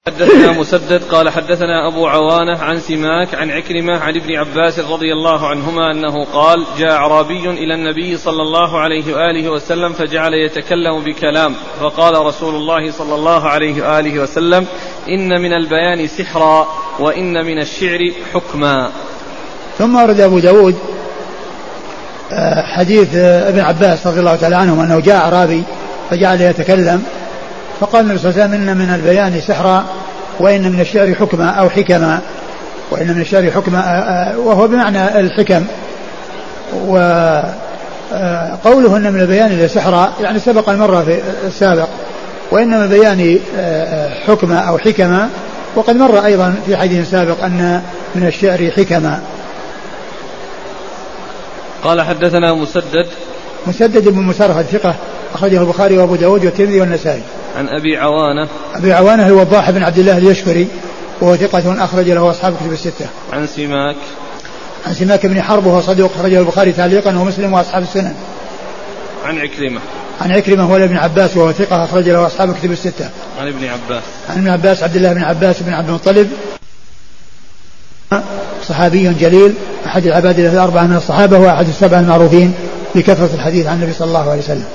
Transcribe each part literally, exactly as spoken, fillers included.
حدثنا مسدد قال حدثنا أبو عوانة عن سماك عن عكرمة عن ابن عباس رضي الله عنهما أنه قال جاء أعرابي إلى النبي صلى الله عليه وآله وسلم فجعل يتكلم بكلام فقال رسول الله صلى الله عليه وآله وسلم إن من البيان سحرا وإن من الشعر حكما. ثم ورد أبو داود حديث ابن عباس رضي الله تعالى عنهما أنه جاء أعرابي فجعل يتكلم فقال النبي صلى الله عليه وسلم إن من البيان سحرا وإن من الشعر حكما أو حكما وإن من الشعر حكما وهو بمعنى الحكم. وقوله إن من البيان سحرا يعني سبق المرة في السابق وإن من البيان حكما أو حكما وقد مر أيضا في حديث سابق أن من الشعر حكما. قال حدثنا مسدد مسدد بن مسرهد ثقة أخرجه البخاري وأبو داود والترمذي والنسائي. عن أبي عوانة أبي عوانة الوضاح بن عبد الله اليشكري وهو ثقة أخرج له أصحاب كتب الستة. عن سماك عن سماك بن حرب وهو صدوق أخرجه البخاري تعليقا ومسلم وأصحاب السنن. عن عكرمة عن عكرمة هو ابن عباس وهو ثقة أخرج له أصحاب كتب الستة. عن ابن عباس عن ابن عباس عبد الله بن عباس بن عبد المطلب صحابي جليل أحد العباد الأربعة من الصحابة وأحد السبعة المعروفين بكثرة الحديث عن النبي صلى الله عليه وسلم.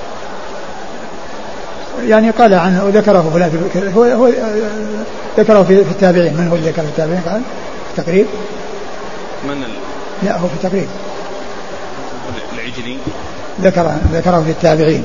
يعني قال عنه وذكره فلان هو, هو ذكره في التابعين. من هو اللي ذكره في التابعين؟ قال في التقريب. من ال... لا هو في التقريب العجلي ذكره ذكره في التابعين.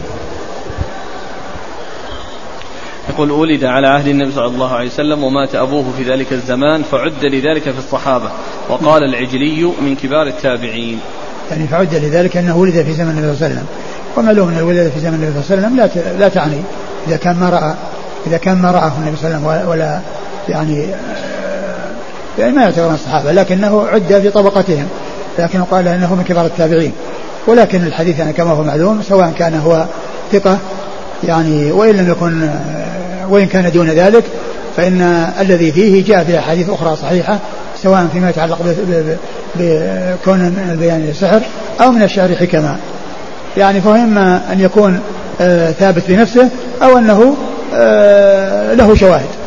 يقول ولد على عهد النبي صلى الله عليه وسلم ومات أبوه في ذلك الزمان فعد لذلك في الصحابة وقال العجلي من كبار التابعين. يعني فعد لذلك أنه ولد في زمن النبي صلى الله عليه وسلم ومعلوم أن الولادة في زمن النبي صلى الله عليه وسلم لا لا تعني إذا كان ما رأى إذا كان ما رأى النبي صلى الله عليه وسلم ولا يعني يعني ما يعتبر الصحابة لكنه عد في طبقتهم لكن قال أنه من كبار التابعين. ولكن الحديث يعني كما هو معلوم سواء كان هو ثقة يعني وإن لم يكن وإن كان دون ذلك فإن الذي فيه جاء في أحاديث أخرى صحيحة سواء فيما يتعلق بكون من البيان السحر أو من الشعر حكما. يعني فإما أن يكون آه ثابت بنفسه أو أنه آه له شواهد.